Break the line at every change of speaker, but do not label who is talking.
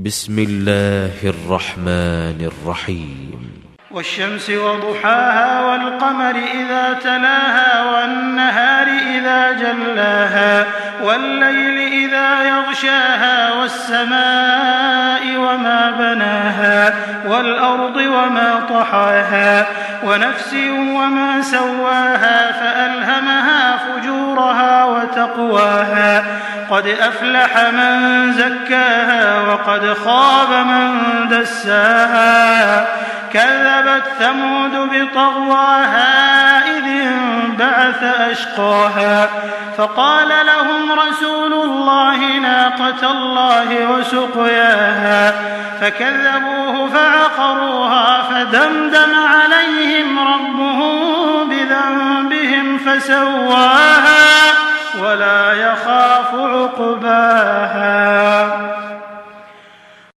بسم الله الرحمن الرحيم
والشمس وضحاها والقمر إذا تلاها والنهار إذا جلاها والليل إذا يغشاها والسماء وما بناها والأرض وما طحاها ونفس وما سواها فألهمها فجورها وتقواها قد أفلح من زكاها وقد خاب من دساها كذبت ثمود بطغواها إذ انبعث أشقاها فقال لهم رسول الله ناقة الله وسقياها فكذبوه فعقروها فدمدم عليهم ربهم بذنبهم فسواها ولا يخاف عقباها.